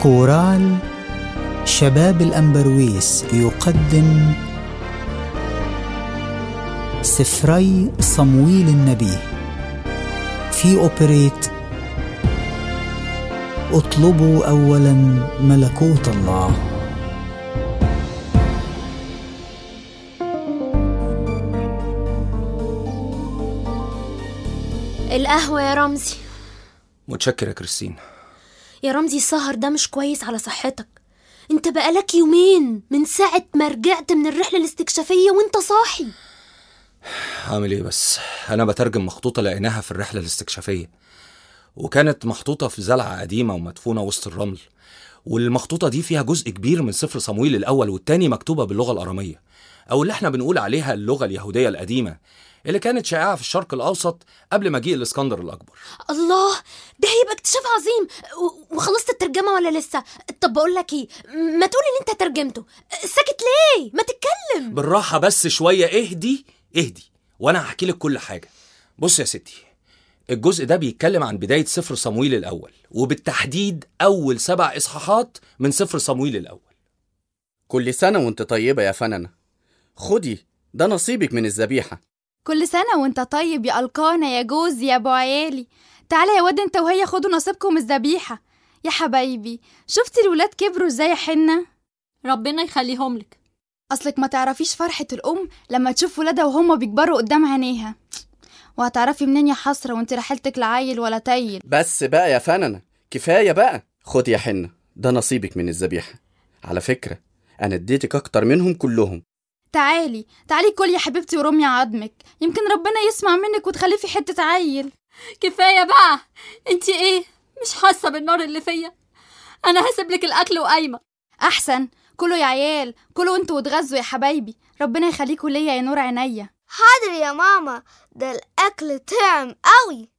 كورال شباب الأنبرويس يقدم سفري صمويل النبي في أوبريت اطلبوا أولا ملكوت الله. القهوة يا رمزي. متشكر يا كريستين. يا رمزي السهر ده مش كويس على صحتك. انت بقالك يومين من ساعة ما رجعت من الرحلة الاستكشافية وانت صاحي. هعمل ايه بس؟ انا بترجم مخطوطة لقيناها في الرحلة الاستكشافية، وكانت محطوطة في زلعة قديمة ومدفونة وسط الرمل، والمخطوطة دي فيها جزء كبير من سفر صمويل الأول والتاني مكتوبة باللغة الأرامية، أو اللي احنا بنقول عليها اللغة اليهودية القديمة اللي كانت شائعة في الشرق الأوسط قبل مجيء الإسكندر الأكبر. الله، ده هيبقى اكتشاف عظيم. وخلصت الترجمة ولا لسه؟ طب بقول لك ايه، ما تقولي ان انت ترجمته. ساكت ليه؟ ما تتكلم. بالراحة بس شوية، اهدي وأنا هحكي لك كل حاجة. بص يا ستي، الجزء ده بيتكلم عن بداية سفر صمويل الأول، وبالتحديد أول 7 إصحاحات من سفر صمويل الأول. كل سنة وانت طيبة يا فننة. خدي ده نصيبك من الذبيحة. كل سنة وانت طيب يا ألقانا يا جوزي يا أبو عيالي. تعالى يا واد انت وهي خدوا نصيبكم الذبيحة. يا حبايبي، شفتي الولاد كبروا ازاي يا حنة؟ ربنا يخليهم لك. أصلك ما تعرفيش فرحة الأم لما تشوف ولادها وهم بيكبروا قدام عينيها. وهتعرفي منين يا حسرة وانت رحلتك لعيل ولا تايل؟ بس بقى يا فننة، كفاية بقى. خدي يا حنة ده نصيبك من الذبيحة. على فكرة أنا اديتك أكتر منهم كلهم. تعالي كل يا حبيبتي ورمي عظمك، يمكن ربنا يسمع منك وتخليه في حتة عيل. كفاية بقى. انتي ايه مش حاسة بالنار اللي فيا؟ انا هسيب لك الاكل وقايمة. احسن كلوا يا عيال، كلوا انتوا وتغذوا يا حبايبي. ربنا يخليكوا ليا يا نور عينيا. حاضر يا ماما، ده الاكل طعم قوي.